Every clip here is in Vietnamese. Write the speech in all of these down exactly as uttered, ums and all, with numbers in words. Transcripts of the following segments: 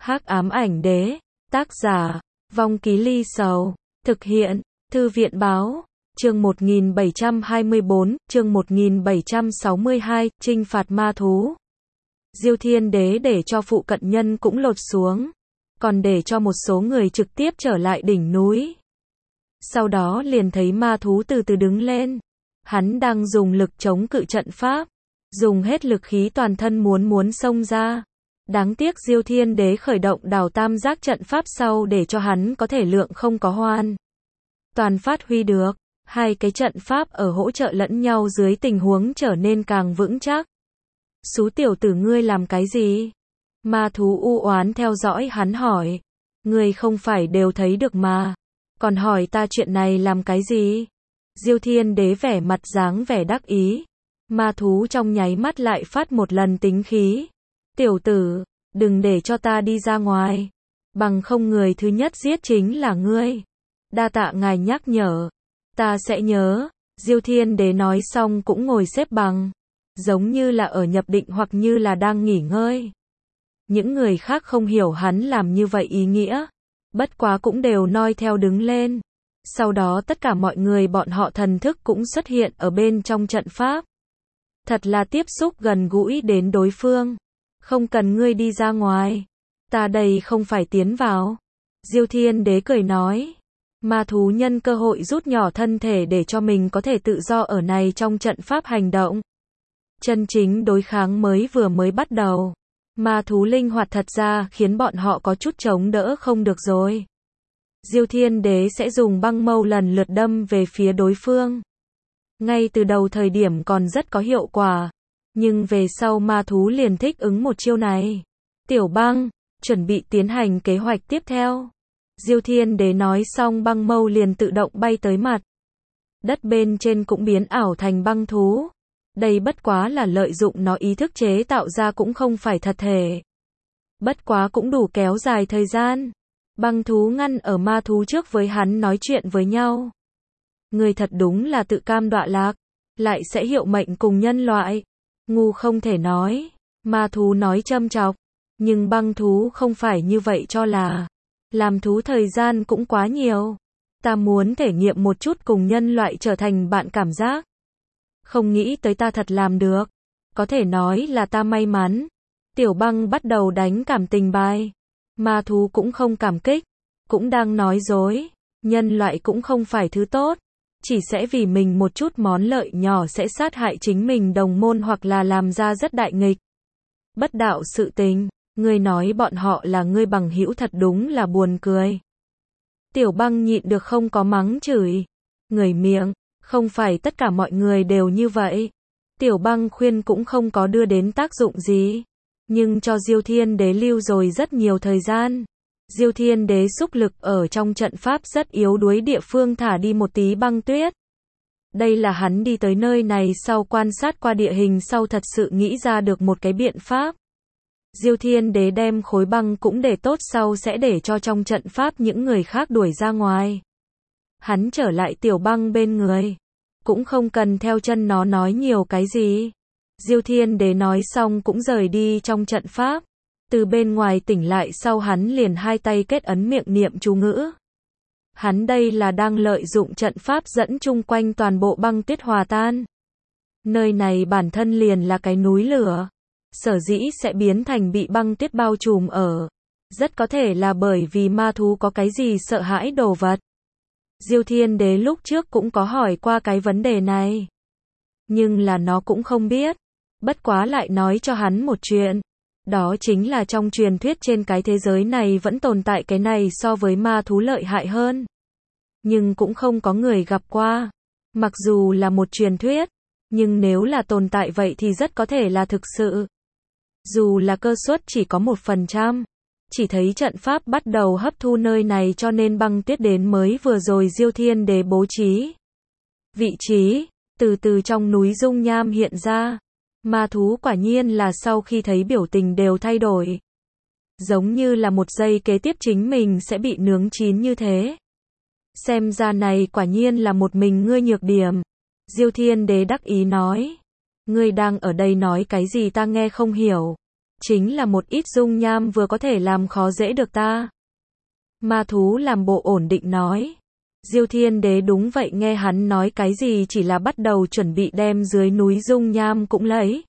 Hắc ám ảnh đế, tác giả, Vong Ký Ly Sầu, thực hiện, Thư viện báo, chương một nghìn bảy trăm hai mươi bốn, chương một nghìn bảy trăm sáu mươi hai, trinh phạt ma thú. Diêu Thiên Đế để cho phụ cận nhân cũng lột xuống, còn để cho một số người trực tiếp trở lại đỉnh núi. Sau đó liền thấy ma thú từ từ đứng lên. Hắn đang dùng lực chống cự trận pháp, dùng hết lực khí toàn thân muốn muốn xông ra. Đáng tiếc Diêu Thiên Đế khởi động đào tam giác trận pháp sau để cho hắn có thể lượng không có hoàn toàn phát huy được. Hai cái trận pháp ở hỗ trợ lẫn nhau dưới tình huống trở nên càng vững chắc. Xú tiểu tử ngươi làm cái gì? Ma thú u oán theo dõi hắn hỏi. Ngươi không phải đều thấy được mà, còn hỏi ta chuyện này làm cái gì? Diêu Thiên Đế vẻ mặt dáng vẻ đắc ý. Ma thú trong nháy mắt lại phát một lần tính khí. Tiểu tử, đừng để cho ta đi ra ngoài, bằng không người thứ nhất giết chính là ngươi. Đa tạ ngài nhắc nhở, ta sẽ nhớ. Diêu Thiên Đế nói xong cũng ngồi xếp bằng, giống như là ở nhập định hoặc như là đang nghỉ ngơi. Những người khác không hiểu hắn làm như vậy ý nghĩa, bất quá cũng đều noi theo đứng lên. Sau đó tất cả mọi người bọn họ thần thức cũng xuất hiện ở bên trong trận pháp. Thật là tiếp xúc gần gũi đến đối phương. Không cần ngươi đi ra ngoài, ta đây không phải tiến vào. Diêu Thiên Đế cười nói. Ma thú nhân cơ hội rút nhỏ thân thể để cho mình có thể tự do ở này trong trận pháp hành động. Chân chính đối kháng mới vừa mới bắt đầu. Ma thú linh hoạt thật ra khiến bọn họ có chút chống đỡ không được rồi. Diêu Thiên Đế sẽ dùng băng mâu lần lượt đâm về phía đối phương. Ngay từ đầu thời điểm còn rất có hiệu quả, nhưng về sau ma thú liền thích ứng một chiêu này. Tiểu băng, chuẩn bị tiến hành kế hoạch tiếp theo. Diêu Thiên Đế nói xong băng mâu liền tự động bay tới mặt. Đất bên trên cũng biến ảo thành băng thú. Đây bất quá là lợi dụng nó ý thức chế tạo ra cũng không phải thật thể. Bất quá cũng đủ kéo dài thời gian. Băng thú ngăn ở ma thú trước với hắn nói chuyện với nhau. Người thật đúng là tự cam đọa lạc, lại sẽ hiệu mệnh cùng nhân loại. Ngu không thể nói. Ma thú nói châm chọc. Nhưng băng thú không phải như vậy cho là. Làm thú thời gian cũng quá nhiều. Ta muốn thể nghiệm một chút cùng nhân loại trở thành bạn cảm giác. Không nghĩ tới ta thật làm được. Có thể nói là ta may mắn. Tiểu băng bắt đầu đánh cảm tình bài. Ma thú cũng không cảm kích, cũng đang nói dối. Nhân loại cũng không phải thứ tốt, chỉ sẽ vì mình một chút món lợi nhỏ sẽ sát hại chính mình đồng môn hoặc là làm ra rất đại nghịch. Bất đạo sự tình, ngươi nói bọn họ là ngươi bằng hữu thật đúng là buồn cười. Tiểu băng nhịn được không có mắng chửi. Người miệng, không phải tất cả mọi người đều như vậy. Tiểu băng khuyên cũng không có đưa đến tác dụng gì. Nhưng cho Diêu Thiên Đế lưu rồi rất nhiều thời gian. Diêu Thiên Đế xúc lực ở trong trận pháp rất yếu đuối địa phương thả đi một tí băng tuyết. Đây là hắn đi tới nơi này sau quan sát qua địa hình sau thật sự nghĩ ra được một cái biện pháp. Diêu Thiên Đế đem khối băng cũng để tốt sau sẽ để cho trong trận pháp những người khác đuổi ra ngoài. Hắn trở lại tiểu băng bên người. Cũng không cần theo chân nó nói nhiều cái gì. Diêu Thiên Đế nói xong cũng rời đi trong trận pháp. Từ bên ngoài tỉnh lại sau hắn liền hai tay kết ấn miệng niệm chú ngữ. Hắn đây là đang lợi dụng trận pháp dẫn chung quanh toàn bộ băng tuyết hòa tan. Nơi này bản thân liền là cái núi lửa. Sở dĩ sẽ biến thành bị băng tuyết bao trùm ở. Rất có thể là bởi vì ma thú có cái gì sợ hãi đồ vật. Diêu Thiên Đế lúc trước cũng có hỏi qua cái vấn đề này. Nhưng là nó cũng không biết. Bất quá lại nói cho hắn một chuyện. Đó chính là trong truyền thuyết trên cái thế giới này vẫn tồn tại cái này so với ma thú lợi hại hơn. Nhưng cũng không có người gặp qua. Mặc dù là một truyền thuyết, nhưng nếu là tồn tại vậy thì rất có thể là thực sự. Dù là cơ suất chỉ có một phần trăm. Chỉ thấy trận pháp bắt đầu hấp thu nơi này cho nên băng tuyết đến mới vừa rồi Diêu Thiên Đế bố trí. Vị trí, từ từ trong núi dung nham hiện ra. Ma thú quả nhiên là sau khi thấy biểu tình đều thay đổi. Giống như là một giây kế tiếp chính mình sẽ bị nướng chín như thế. Xem ra này quả nhiên là một mình ngươi nhược điểm. Diêu Thiên Đế đắc ý nói. Ngươi đang ở đây nói cái gì ta nghe không hiểu. chính là một ít dung nham vừa có thể làm khó dễ được ta. Ma thú làm bộ ổn định nói. Diêu Thiên Đế đúng vậy, nghe hắn nói cái gì chỉ là bắt đầu chuẩn bị đem dưới núi dung nham cũng lấy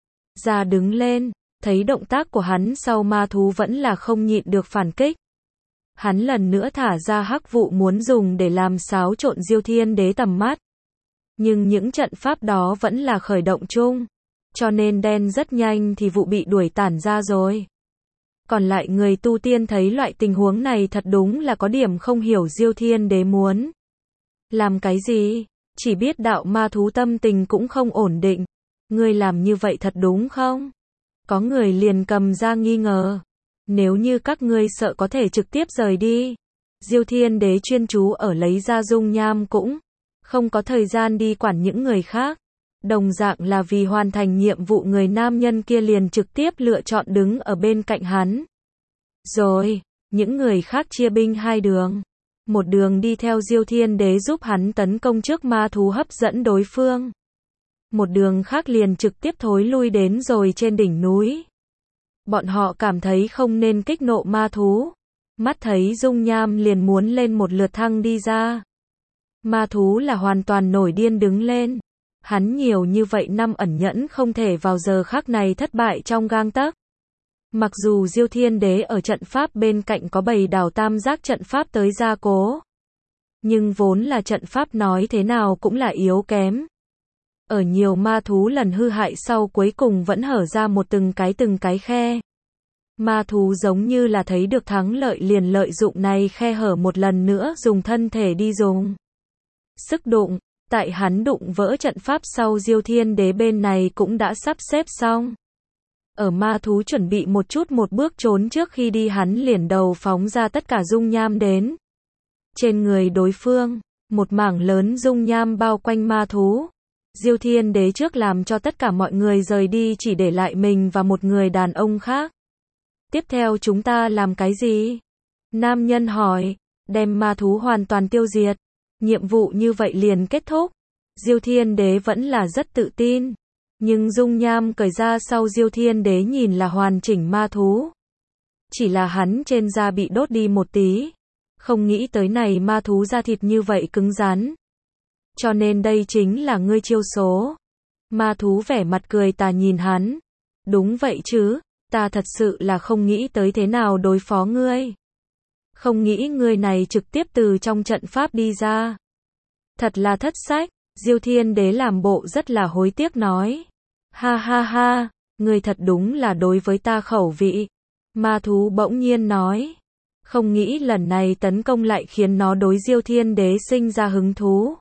ra đứng lên, thấy động tác của hắn sau ma thú vẫn là không nhịn được phản kích. Hắn lần nữa thả ra hắc vụ muốn dùng để làm xáo trộn Diêu Thiên Đế tầm mắt. Nhưng những trận pháp đó vẫn là khởi động chung, cho nên đen rất nhanh thì vụ bị đuổi tản ra rồi. Còn lại người tu tiên thấy loại tình huống này thật đúng là có điểm không hiểu Diêu Thiên Đế muốn làm cái gì, chỉ biết đạo ma thú tâm tình cũng không ổn định. Ngươi làm như vậy thật đúng không? Có người liền cầm ra nghi ngờ. Nếu như các ngươi sợ có thể trực tiếp rời đi. Diêu Thiên Đế chuyên chú ở lấy ra dung nham cũng không có thời gian đi quản những người khác. Đồng dạng là vì hoàn thành nhiệm vụ, người nam nhân kia liền trực tiếp lựa chọn đứng ở bên cạnh hắn. Rồi, những người khác chia binh hai đường. Một đường đi theo Diêu Thiên Đế giúp hắn tấn công trước ma thú hấp dẫn đối phương. Một đường khác liền trực tiếp thối lui đến rồi trên đỉnh núi. Bọn họ cảm thấy không nên kích nộ ma thú. Mắt thấy dung nham liền muốn lên một lượt thăng đi ra. Ma thú là hoàn toàn nổi điên đứng lên. Hắn nhiều như vậy năm ẩn nhẫn không thể vào giờ khắc này thất bại trong gang tấc. Mặc dù Diêu Thiên Đế ở trận pháp bên cạnh có bày đảo tam giác trận pháp tới gia cố. Nhưng vốn là trận pháp nói thế nào cũng là yếu kém. Ở nhiều ma thú lần hư hại sau cuối cùng vẫn hở ra một từng cái từng cái khe. Ma thú giống như là thấy được thắng lợi liền lợi dụng này khe hở một lần nữa dùng thân thể đi dùng sức đụng. Tại hắn đụng vỡ trận pháp sau, Diêu Thiên Đế bên này cũng đã sắp xếp xong. Ở ma thú chuẩn bị một chút một bước trốn trước khi đi, hắn liền đầu phóng ra tất cả dung nham đến trên người đối phương. Một mảng lớn dung nham bao quanh ma thú. Diêu Thiên Đế trước làm cho tất cả mọi người rời đi, chỉ để lại mình và một người đàn ông khác. Tiếp theo chúng ta làm cái gì? Nam nhân hỏi. Đem ma thú hoàn toàn tiêu diệt. Nhiệm vụ như vậy liền kết thúc. Diêu Thiên Đế vẫn là rất tự tin. Nhưng dung nham cởi ra sau, Diêu Thiên Đế nhìn là hoàn chỉnh ma thú. Chỉ là hắn trên da bị đốt đi một tí. Không nghĩ tới này ma thú da thịt như vậy cứng rắn. Cho nên đây chính là ngươi chiêu số. Ma thú vẻ mặt cười tà nhìn hắn. Đúng vậy chứ, ta thật sự là không nghĩ tới thế nào đối phó ngươi. Không nghĩ ngươi này trực tiếp từ trong trận pháp đi ra. Thật là thất sách. Diêu Thiên Đế làm bộ rất là hối tiếc nói. Ha ha ha, ngươi thật đúng là đối với ta khẩu vị. Ma thú bỗng nhiên nói. Không nghĩ lần này tấn công lại khiến nó đối Diêu Thiên Đế sinh ra hứng thú.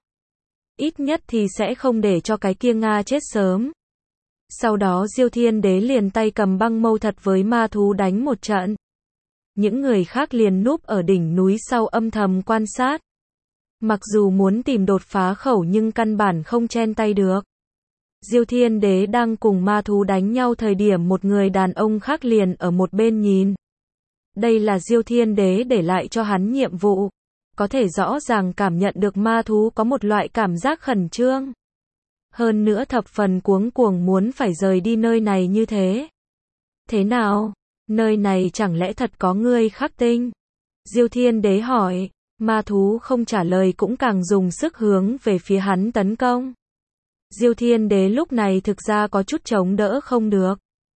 Ít nhất thì sẽ không để cho cái kia Nga chết sớm. Sau đó Diêu Thiên Đế liền tay cầm băng mâu thật với ma thú đánh một trận. Những người khác liền núp ở đỉnh núi sau âm thầm quan sát. Mặc dù muốn tìm đột phá khẩu nhưng căn bản không chen tay được. Diêu Thiên Đế đang cùng ma thú đánh nhau thời điểm một người đàn ông khác liền ở một bên nhìn. Đây là Diêu Thiên Đế để lại cho hắn nhiệm vụ. Có thể rõ ràng cảm nhận được ma thú có một loại cảm giác khẩn trương. Hơn nữa thập phần cuống cuồng muốn phải rời đi nơi này như thế. Thế nào? Nơi này chẳng lẽ thật có ngươi khắc tinh? Diêu Thiên Đế hỏi. Ma thú không trả lời cũng càng dùng sức hướng về phía hắn tấn công. Diêu Thiên Đế lúc này thực ra có chút chống đỡ không được.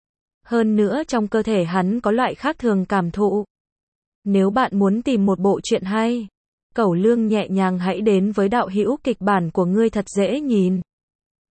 Hơn nữa trong cơ thể hắn có loại khác thường cảm thụ. Nếu bạn muốn tìm một bộ truyện hay, Cẩu Lương nhẹ nhàng hãy đến với đạo hữu kịch bản của ngươi thật dễ nhìn.